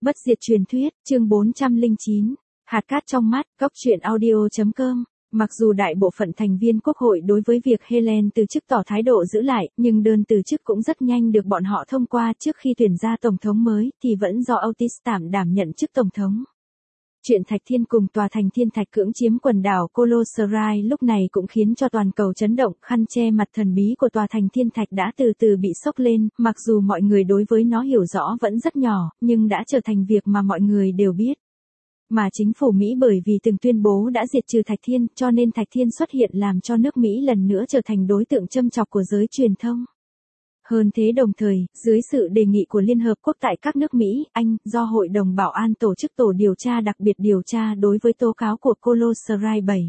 Bất diệt truyền thuyết, chương 409. Hạt cát trong mắt, góc truyện audio.com. Mặc dù đại bộ phận thành viên quốc hội đối với việc Helen từ chức tỏ thái độ giữ lại, nhưng đơn từ chức cũng rất nhanh được bọn họ thông qua trước khi tuyển ra tổng thống mới, thì vẫn do Otis đảm nhận chức tổng thống. Chuyện Thạch Thiên cùng tòa thành Thiên Thạch cưỡng chiếm quần đảo Colosseum lúc này cũng khiến cho toàn cầu chấn động, khăn che mặt thần bí của tòa thành Thiên Thạch đã từ từ bị xốc lên, mặc dù mọi người đối với nó hiểu rõ vẫn rất nhỏ, nhưng đã trở thành việc mà mọi người đều biết. Mà chính phủ Mỹ bởi vì từng tuyên bố đã diệt trừ Thạch Thiên, cho nên Thạch Thiên xuất hiện làm cho nước Mỹ lần nữa trở thành đối tượng châm chọc của giới truyền thông. Hơn thế đồng thời, dưới sự đề nghị của Liên Hợp Quốc tại các nước Mỹ, Anh, do Hội đồng Bảo an tổ chức tổ điều tra đặc biệt điều tra đối với tố cáo của Colosseum 7.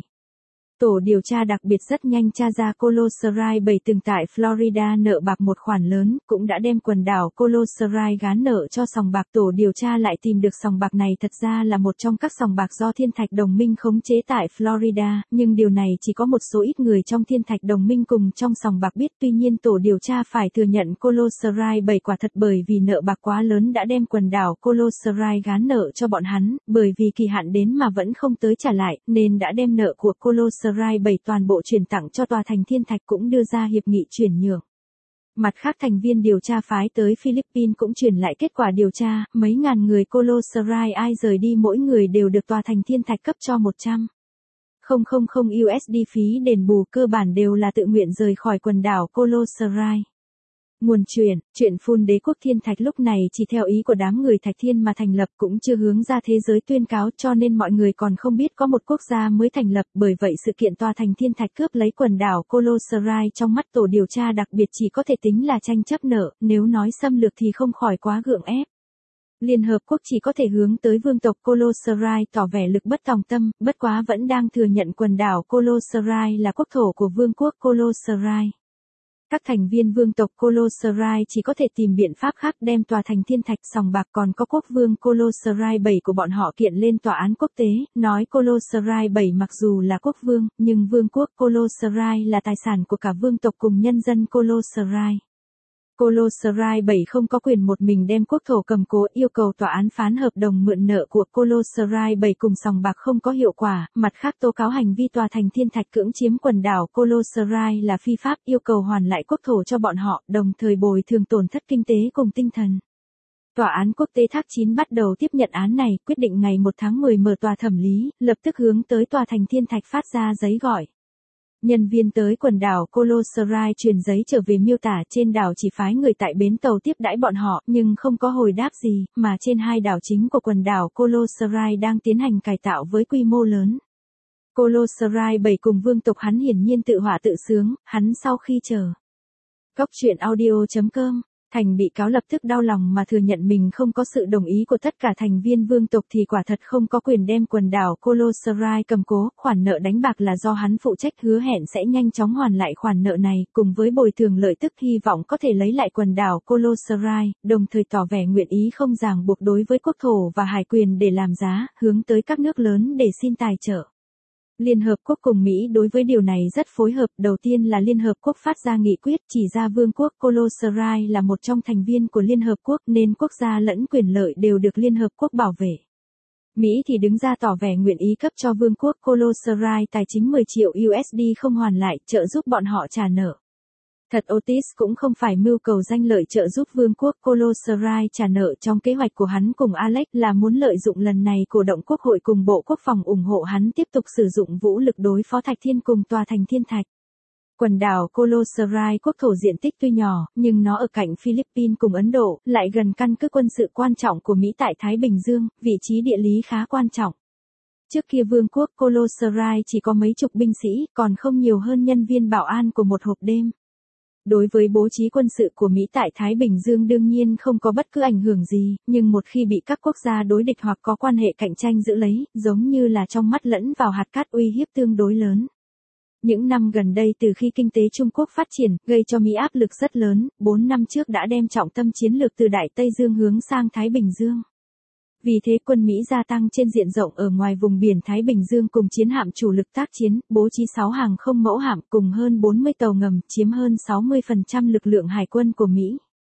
Tổ điều tra đặc biệt rất nhanh tra ra Colosseum 7 từng tại Florida nợ bạc một khoản lớn, cũng đã đem quần đảo Colosseum gán nợ cho sòng bạc. Tổ điều tra lại tìm được sòng bạc này thật ra là một trong các sòng bạc do Thiên Thạch Đồng minh khống chế tại Florida, nhưng điều này chỉ có một số ít người trong Thiên Thạch Đồng minh cùng trong sòng bạc biết. Tuy nhiên tổ điều tra phải thừa nhận Colosseum 7 quả thật bởi vì nợ bạc quá lớn đã đem quần đảo Colosseum gán nợ cho bọn hắn, bởi vì kỳ hạn đến mà vẫn không tới trả lại, nên đã đem nợ của Colosseum 7 toàn bộ chuyển tặng cho tòa thành Thiên Thạch, cũng đưa ra hiệp nghị chuyển nhượng. Mặt khác thành viên điều tra phái tới Philippines cũng truyền lại kết quả điều tra, mấy ngàn người Colosseum ai rời đi mỗi người đều được tòa thành Thiên Thạch cấp cho 100.000 USD phí đền bù, cơ bản đều là tự nguyện rời khỏi quần đảo Colosseum. Nguồn chuyện phun đế quốc Thiên Thạch lúc này chỉ theo ý của đám người Thạch Thiên mà thành lập, cũng chưa hướng ra thế giới tuyên cáo, cho nên mọi người còn không biết có một quốc gia mới thành lập. Bởi vậy sự kiện tòa thành Thiên Thạch cướp lấy quần đảo Colosseum trong mắt tổ điều tra đặc biệt chỉ có thể tính là tranh chấp nợ, nếu nói xâm lược thì không khỏi quá gượng ép. Liên Hợp Quốc chỉ có thể hướng tới vương tộc Colosseum tỏ vẻ lực bất tòng tâm, bất quá vẫn đang thừa nhận quần đảo Colosseum là quốc thổ của vương quốc Colosseum. Các thành viên vương tộc Colosseum chỉ có thể tìm biện pháp khác đem tòa thành Thiên Thạch, sòng bạc còn có quốc vương Colosseum 7 của bọn họ kiện lên tòa án quốc tế, nói Colosseum 7 mặc dù là quốc vương, nhưng vương quốc Colosseum là tài sản của cả vương tộc cùng nhân dân Colosseum. Colosseum 7 không có quyền một mình đem quốc thổ cầm cố, yêu cầu tòa án phán hợp đồng mượn nợ của Colosseum 7 cùng sòng bạc không có hiệu quả. Mặt khác tố cáo hành vi tòa thành Thiên Thạch cưỡng chiếm quần đảo Colosseum là phi pháp, yêu cầu hoàn lại quốc thổ cho bọn họ, đồng thời bồi thường tổn thất kinh tế cùng tinh thần. Tòa án quốc tế Thác 9 bắt đầu tiếp nhận án này, quyết định ngày 1 tháng 10 mở tòa thẩm lý, lập tức hướng tới tòa thành Thiên Thạch phát ra giấy gọi. Nhân viên tới quần đảo Colosseum truyền giấy trở về miêu tả trên đảo chỉ phái người tại bến tàu tiếp đãi bọn họ, nhưng không có hồi đáp gì, mà trên hai đảo chính của quần đảo Colosseum đang tiến hành cải tạo với quy mô lớn. Colosseum 7 cùng vương tộc hắn hiển nhiên tự họa tự sướng, hắn sau khi chờ. Góc truyện audio.com. Thành bị cáo lập tức đau lòng mà thừa nhận mình không có sự đồng ý của tất cả thành viên vương tộc thì quả thật không có quyền đem quần đảo Colosseum cầm cố. Khoản nợ đánh bạc là do hắn phụ trách, hứa hẹn sẽ nhanh chóng hoàn lại khoản nợ này, cùng với bồi thường lợi tức hy vọng có thể lấy lại quần đảo Colosseum, đồng thời tỏ vẻ nguyện ý không ràng buộc đối với quốc thổ và hải quyền để làm giá, hướng tới các nước lớn để xin tài trợ. Liên Hợp Quốc cùng Mỹ đối với điều này rất phối hợp. Đầu tiên là Liên Hợp Quốc phát ra nghị quyết chỉ ra vương quốc Colosseum là một trong thành viên của Liên Hợp Quốc nên quốc gia lẫn quyền lợi đều được Liên Hợp Quốc bảo vệ. Mỹ thì đứng ra tỏ vẻ nguyện ý cấp cho vương quốc Colosseum tài chính 10 triệu USD không hoàn lại, trợ giúp bọn họ trả nợ. Thật Otis cũng không phải mưu cầu danh lợi trợ giúp vương quốc Colosseum trả nợ, trong kế hoạch của hắn cùng Alex là muốn lợi dụng lần này cổ động quốc hội cùng Bộ Quốc phòng ủng hộ hắn tiếp tục sử dụng vũ lực đối phó Thạch Thiên cùng tòa thành Thiên Thạch. Quần đảo Colosseum quốc thổ diện tích tuy nhỏ, nhưng nó ở cạnh Philippines cùng Ấn Độ, lại gần căn cứ quân sự quan trọng của Mỹ tại Thái Bình Dương, vị trí địa lý khá quan trọng. Trước kia vương quốc Colosseum chỉ có mấy chục binh sĩ, còn không nhiều hơn nhân viên bảo an của một hộp đêm. Đối với bố trí quân sự của Mỹ tại Thái Bình Dương đương nhiên không có bất cứ ảnh hưởng gì, nhưng một khi bị các quốc gia đối địch hoặc có quan hệ cạnh tranh giữ lấy, giống như là trong mắt lẫn vào hạt cát, uy hiếp tương đối lớn. Những năm gần đây từ khi kinh tế Trung Quốc phát triển, gây cho Mỹ áp lực rất lớn, 4 năm trước đã đem trọng tâm chiến lược từ Đại Tây Dương hướng sang Thái Bình Dương. Vì thế quân Mỹ gia tăng trên diện rộng ở ngoài vùng biển Thái Bình Dương cùng chiến hạm chủ lực tác chiến, bố trí 6 hàng không mẫu hạm cùng hơn 40 tàu ngầm, chiếm hơn 60% lực lượng hải quân của Mỹ.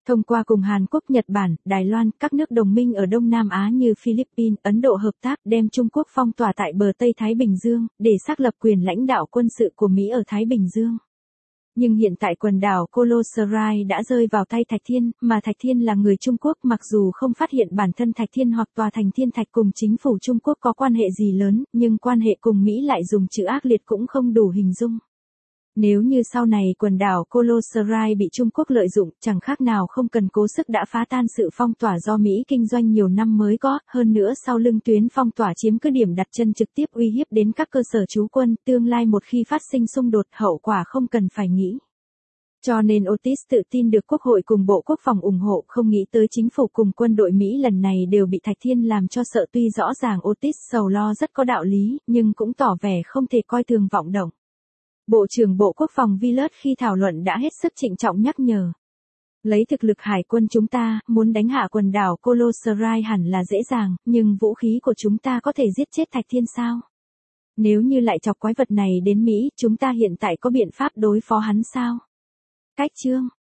Thông qua cùng Hàn Quốc, Nhật Bản, Đài Loan, các nước đồng minh ở Đông Nam Á như Philippines, Ấn Độ hợp tác đem Trung Quốc phong tỏa tại bờ Tây Thái Bình Dương, để xác lập quyền lãnh đạo quân sự của Mỹ ở Thái Bình Dương. Nhưng hiện tại quần đảo Kolosserai đã rơi vào tay Thạch Thiên, mà Thạch Thiên là người Trung Quốc, mặc dù không phát hiện bản thân Thạch Thiên hoặc tòa thành Thiên Thạch cùng chính phủ Trung Quốc có quan hệ gì lớn, nhưng quan hệ cùng Mỹ lại dùng chữ ác liệt cũng không đủ hình dung. Nếu như sau này quần đảo Kolosserai bị Trung Quốc lợi dụng, chẳng khác nào không cần cố sức đã phá tan sự phong tỏa do Mỹ kinh doanh nhiều năm mới có, hơn nữa sau lưng tuyến phong tỏa chiếm cứ điểm đặt chân trực tiếp uy hiếp đến các cơ sở trú quân, tương lai một khi phát sinh xung đột hậu quả không cần phải nghĩ. Cho nên Otis tự tin được Quốc hội cùng Bộ Quốc phòng ủng hộ, không nghĩ tới chính phủ cùng quân đội Mỹ lần này đều bị Thạch Thiên làm cho sợ. Tuy rõ ràng Otis sầu lo rất có đạo lý, nhưng cũng tỏ vẻ không thể coi thường vọng động. Bộ trưởng Bộ Quốc phòng Villas khi thảo luận đã hết sức trịnh trọng nhắc nhở. Lấy thực lực hải quân chúng ta, muốn đánh hạ quần đảo Kolosserai hẳn là dễ dàng, nhưng vũ khí của chúng ta có thể giết chết Thạch Thiên sao? Nếu như lại chọc quái vật này đến Mỹ, chúng ta hiện tại có biện pháp đối phó hắn sao? Cách chương